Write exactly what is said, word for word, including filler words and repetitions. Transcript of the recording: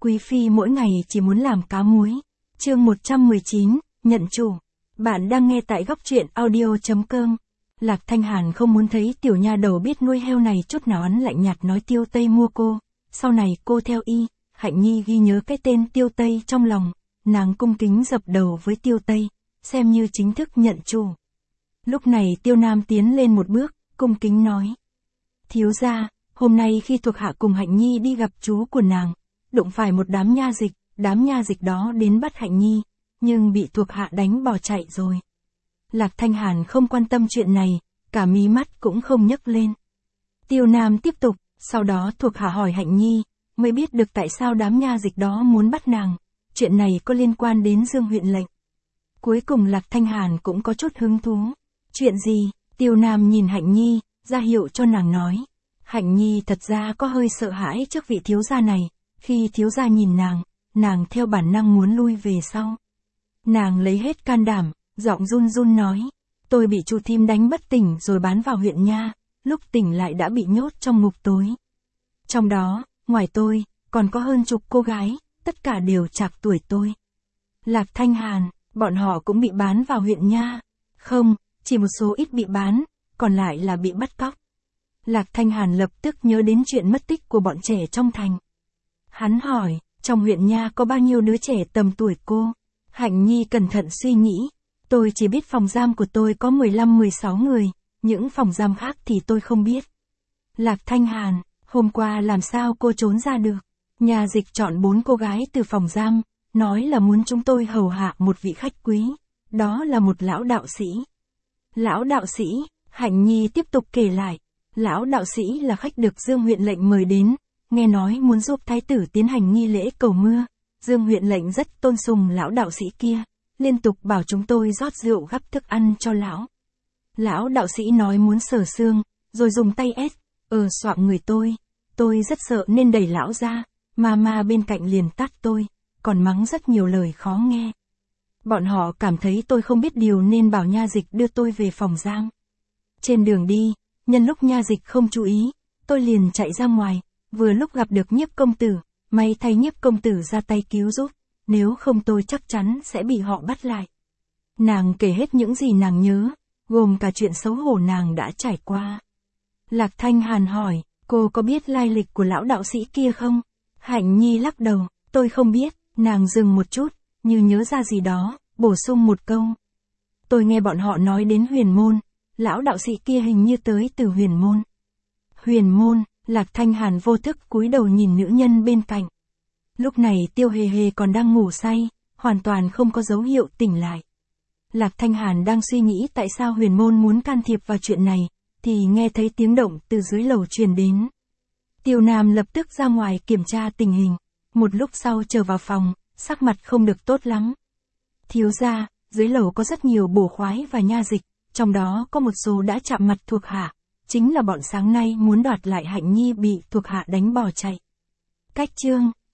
quý phi mỗi ngày chỉ muốn làm cá muối. Chương một trăm mười chín, nhận chủ. Bạn đang nghe tại góc truyện audio chấm com. Lạc Thanh Hàn không muốn thấy tiểu nha đầu biết nuôi heo này chút nào, hắn lạnh nhạt nói Tiêu Tây mua cô. Sau này cô theo y. Hạnh Nhi ghi nhớ cái tên Tiêu Tây trong lòng, nàng cung kính dập đầu với Tiêu Tây, xem như chính thức nhận chủ. Lúc này Tiêu Nam tiến lên một bước, cung kính nói. Thiếu gia, hôm nay khi thuộc hạ cùng Hạnh Nhi đi gặp chú của nàng, đụng phải một đám nha dịch, đám nha dịch đó đến bắt Hạnh Nhi, nhưng bị thuộc hạ đánh bỏ chạy rồi. Lạc Thanh Hàn không quan tâm chuyện này, cả mí mắt cũng không nhấc lên. Tiêu Nam tiếp tục, sau đó thuộc hạ hỏi Hạnh Nhi, mới biết được tại sao đám nha dịch đó muốn bắt nàng, chuyện này có liên quan đến Dương huyện lệnh. Cuối cùng Lạc Thanh Hàn cũng có chút hứng thú. Chuyện gì? Tiêu Nam nhìn Hạnh Nhi, ra hiệu cho nàng nói. Hạnh Nhi thật ra có hơi sợ hãi trước vị thiếu gia này, khi thiếu gia nhìn nàng, nàng theo bản năng muốn lui về sau. Nàng lấy hết can đảm, giọng run run nói, tôi bị Chu Thím đánh bất tỉnh rồi bán vào huyện nha, lúc tỉnh lại đã bị nhốt trong ngục tối. Trong đó, ngoài tôi, còn có hơn chục cô gái, tất cả đều trạc tuổi tôi. Lạc Thanh Hàn, bọn họ cũng bị bán vào huyện nha. Không, chỉ một số ít bị bán, còn lại là bị bắt cóc. Lạc Thanh Hàn lập tức nhớ đến chuyện mất tích của bọn trẻ trong thành. Hắn hỏi, trong huyện nha có bao nhiêu đứa trẻ tầm tuổi cô? Hạnh Nhi cẩn thận suy nghĩ. Tôi chỉ biết phòng giam của tôi có mười lăm mười sáu người, những phòng giam khác thì tôi không biết. Lạc Thanh Hàn, hôm qua làm sao cô trốn ra được? Nhà dịch chọn bốn cô gái từ phòng giam, nói là muốn chúng tôi hầu hạ một vị khách quý. Đó là một lão đạo sĩ. Lão đạo sĩ, Hạnh Nhi tiếp tục kể lại. Lão đạo sĩ là khách được Dương huyện lệnh mời đến, nghe nói muốn giúp thái tử tiến hành nghi lễ cầu mưa. Dương huyện lệnh rất tôn sùng lão đạo sĩ kia, liên tục bảo chúng tôi rót rượu gắp thức ăn cho lão. Lão đạo sĩ nói muốn sờ xương, rồi dùng tay ép, ờ xoạng người tôi. Tôi rất sợ nên đẩy lão ra, mà ma bên cạnh liền tát tôi, còn mắng rất nhiều lời khó nghe. Bọn họ cảm thấy tôi không biết điều nên bảo nha dịch đưa tôi về phòng giam. Trên đường đi, nhân lúc nha dịch không chú ý, tôi liền chạy ra ngoài, vừa lúc gặp được Nhiếp công tử, may thay Nhiếp công tử ra tay cứu giúp, nếu không tôi chắc chắn sẽ bị họ bắt lại. Nàng kể hết những gì nàng nhớ, gồm cả chuyện xấu hổ nàng đã trải qua. Lạc Thanh Hàn hỏi, cô có biết lai lịch của lão đạo sĩ kia không? Hạnh Nhi lắc đầu, tôi không biết. Nàng dừng một chút, như nhớ ra gì đó, bổ sung một câu. Tôi nghe bọn họ nói đến Huyền Môn, lão đạo sĩ kia hình như tới từ Huyền Môn. Huyền Môn, Lạc Thanh Hàn vô thức cúi đầu nhìn nữ nhân bên cạnh. Lúc này Tiêu Hề Hề còn đang ngủ say, hoàn toàn không có dấu hiệu tỉnh lại. Lạc Thanh Hàn đang suy nghĩ tại sao Huyền Môn muốn can thiệp vào chuyện này, thì nghe thấy tiếng động từ dưới lầu truyền đến. Tiêu Nam lập tức ra ngoài kiểm tra tình hình. Một lúc sau trở vào phòng, sắc mặt không được tốt lắm. Thiếu gia, dưới lầu có rất nhiều bổ khoái và nha dịch, trong đó có một số đã chạm mặt thuộc hạ, chính là bọn sáng nay muốn đoạt lại Hạnh Nhi bị thuộc hạ đánh bỏ chạy. Cách chương